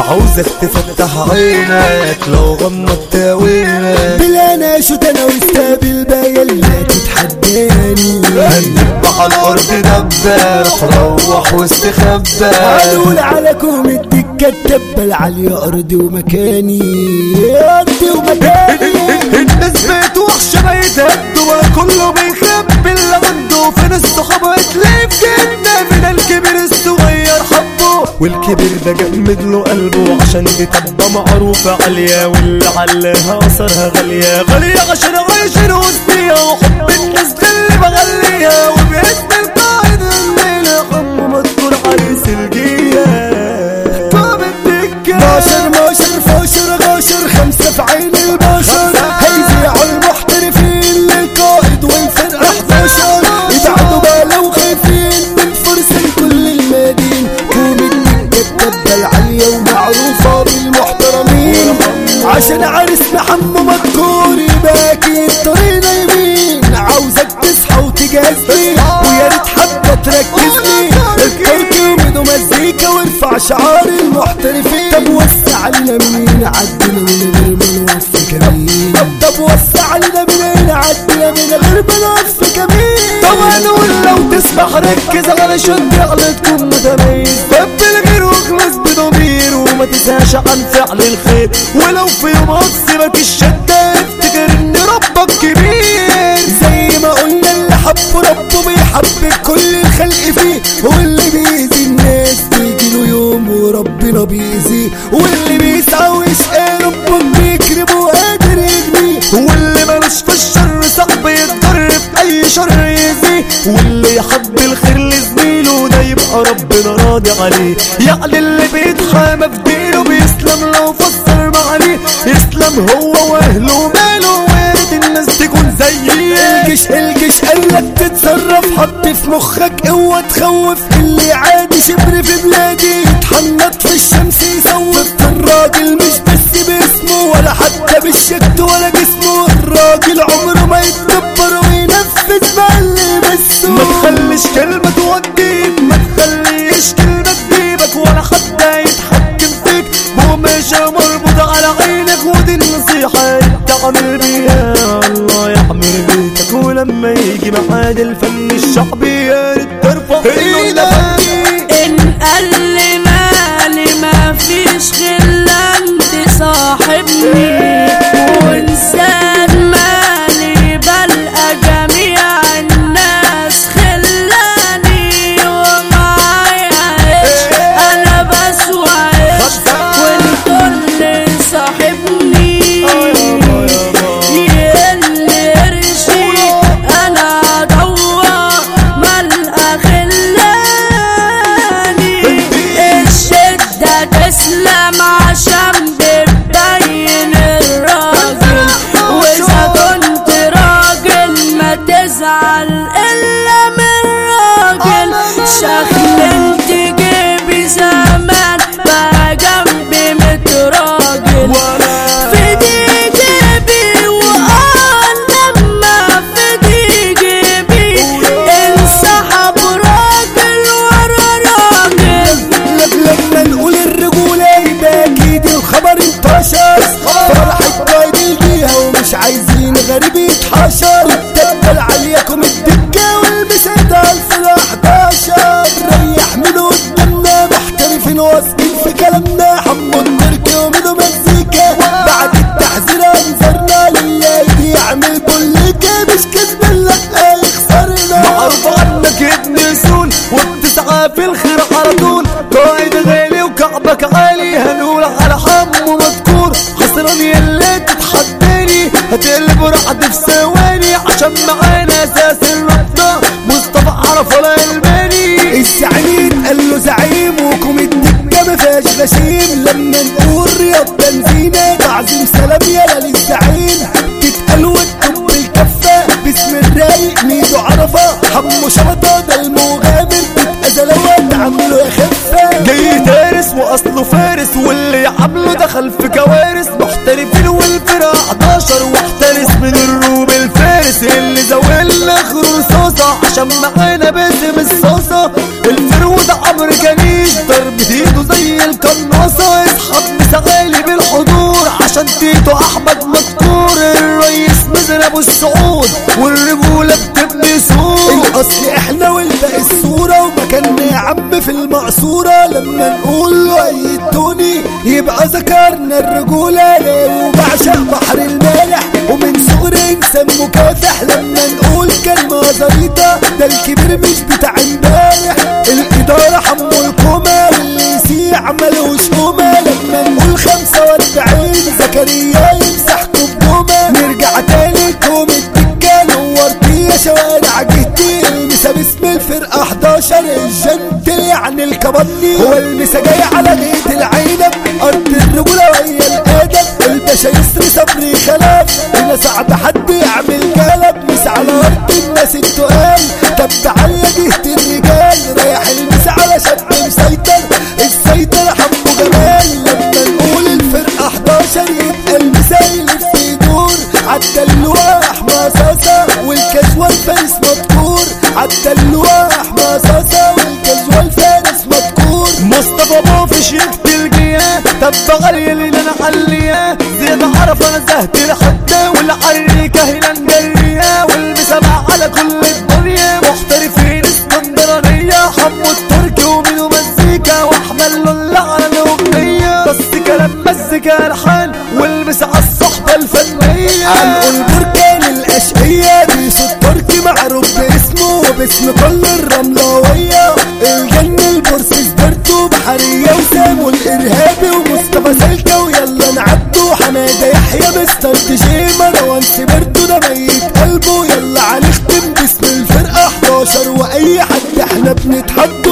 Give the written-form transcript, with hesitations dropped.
عاوزك تفتح عينك لو غمضت عينك بلا ناشط انا واستقبل بايا اللي تتحداني هندب على الارض دباح روح واستخبى هنقول على كوم الدكة الدبة العالية ارضي ومكاني ارضي ومكاني الناس بقت وحشة ما يتهدوا كله بيخبي اللي عنده فين الصحاب هتلاقي في جنة من الكبير الصغير حبه والكبير ده جمد له قلبه عشان دي طبة معروفة عالية واللي عليها أثرها غالية غالية عشان عايشين وسطيها وحب الناس ده اللي بغليها وباسم القائد الليلة حمو مذكور عريس الجية طاب الدكة ماشر فاشر غاشر خمسة في عين البشر هيذيعوا المحترفين للقائد والفرقة 11 يبعدوا بقى لو خايفين من فرس كل المدين كوم الدكة الدبة العالية ومعروفة بالمحترمين عشان عرسنا حمو مذكور يبقى اكيد طريقنا يمين عاوزك تصحى وتجهزني ويا ريت حبة تركزني الكركب ومزيكا وارفع شعار المحترفين طب وسع علينا منين عدنا من غير ما نوقف كمين طب وسع علينا منين عدنا من غير ما نوقف كمين طبعا ولو تسمح ركز على شد غلطكم متميز حب الغير واخلص بضمير وما تنساش عن فعل الخير ولو في يوم هتصيبك الشدة افتكر ان ربك كبير زي ما قلنا اللي حب ربه بيحب كل الخلق فيه واللي بيأذي الناس بيجيله يوم وربنا بيأذيه واللي بيسعى ويشقى ربه بيكرمه وقادر يجنيه واللي ملوش في الشر صعب يتجرب اي شر يأذيه واللي يحب الخير لزميله ده يبقى ربنا راضي عليه يعني اللي بيتحامى في دينه بيسلم لو فسر معانيه يسلم هو واهله وماله وارد الناس تكون زيه الجيش قالك تتصرف حط في مخك قوة تخوف اللي عادي شبر في بلادي يتحنط في الشمس يصوف الراجل مش بس باسمه ولا حتى بالشكل ولا جسمه الراجل عمره ما يتدبر وينفذ ما اللي بسه ما تخليش كلمة توديك ما تخليش كلمة تجيبك ولا حد يتحكم فيك وماشي مربوط على عينك ودي النصيحة انت عامل بيها الله يحمل بيتك ولما يجي معاد الفن الشعبي يا ريت ترفع ايدك ان قال لي مالي ما فيش غير انت صاحبني وانسان مالي بلقى جميع الناس خلاني ومعايا عيش انا بسوى عيش والكل صاحبني يقل قرشي انا ادور ملقى خلاني الشدة تسلم عشان بتبين الراجل واذا كنت راجل ما تزعل الا من راجل شخلنت جيبي زمان بقى جنبي متراجل في دي جيبي وقال لما في دي جيبي انسحب راجل ورا راجل لما نقول الرجولة يبقى اكيد الخبر انتشر فرحة قايد الجيهة ومش عايزين غريب يتحشر الدبة عليكم الدكة والمسادة 1011 ريح من قدامنا محترفين واثقين في كلامنا حمو التركي ومنه مزيكا بعد التحذير انظرنا لله يعمل بوليكا مش كدب لا يخسرنا معروف عنك ابن سون وبتسعى في الخير على طول قائد غالي وكعبك عالي هنقول على حمو مذكور خسران يلا تتحداني هتقلب رعد في ثواني عشان معانا اساس الرابطة مصطفى عرف ولا الباني الزعيم قال له زعيم وكم الدكة ما فيهاش غشيم لما نقول رياض بنزينة تعظيم سلام يلا للزعيم تتقال وتكب الكفة باسم الرايق ميدو عرفة حمو شبطة ده المغامر تبقى زلوات عامله يخفة جاي تارس واصله فارس واللي عامله دخل في كوارث محترفين والفرقة 11 واحترس من الروم الفارس اللي زاول اخر رصاصة عشان معانا باسم الصاصة الفرو ده امريكانيش ضرب ايده زي القناصة اصحاب اصل احنا والباقي الصورة ومكاننا يا عم في المقصورة، لما نقول له ايدوني يبقى ذكرنا الرجولة. وبعشق بحر المالح ومن صغري انسان مكافح، لما نقول كلمة زريطة ده الكبير مش بتاع امبارح. الادارة حمو الكومة واللي يسيع ملوش قومة، لما نقول 45 زكريا يمسحكوا بجومة. نرجع تاني كوم الدكة نورتي يا شوارع جهتي، المسا باسم الفرقة 11 الجنتل يعني الكبني. هو المسا جاي على بيت العنب ارض الرجولة وهي الادب، الباشا يسري صبري خلاف هنا صعب حد يعمل قلب. مسا على ارض الناس التقال، طب تعالى جهة الرجال رايح المسا على شاب مسيطر السيطرة حمو جمال. لما نقول الفرقة 11 يبقى المسا يلف يدور، عدى اللواح مصاصة والكاجوال فارس مذكور، عدى اللواح مصاصة والكاجوال فارس مذكور. مصطفى بوفي شيكت الجياه، طب غالي اللي انا علياه زياد عرف انا زهت لحده، والعريكة هنا ندرياه والمسابع على كل الدنيا. محترفين اسكندرانية حمو التركي ومينو مزيكا واحمد لله على الاغنية، بس كلام مزيكا الحان والمسا على الصحبة الفنية. عنقوا البركان الاشقية بيسو التركي معروف باسمه وباسم كل الرملاوية. الجن البورس سبرتو بحرية وسامو الارهابي ومصطفى سلكة، ويلا نعدوا حمادة يحيى مستر دي جي مروان سبرتو ده ميت قلبه. يلا هنختم باسم الفرقة 11 واي حد احنا بنتحب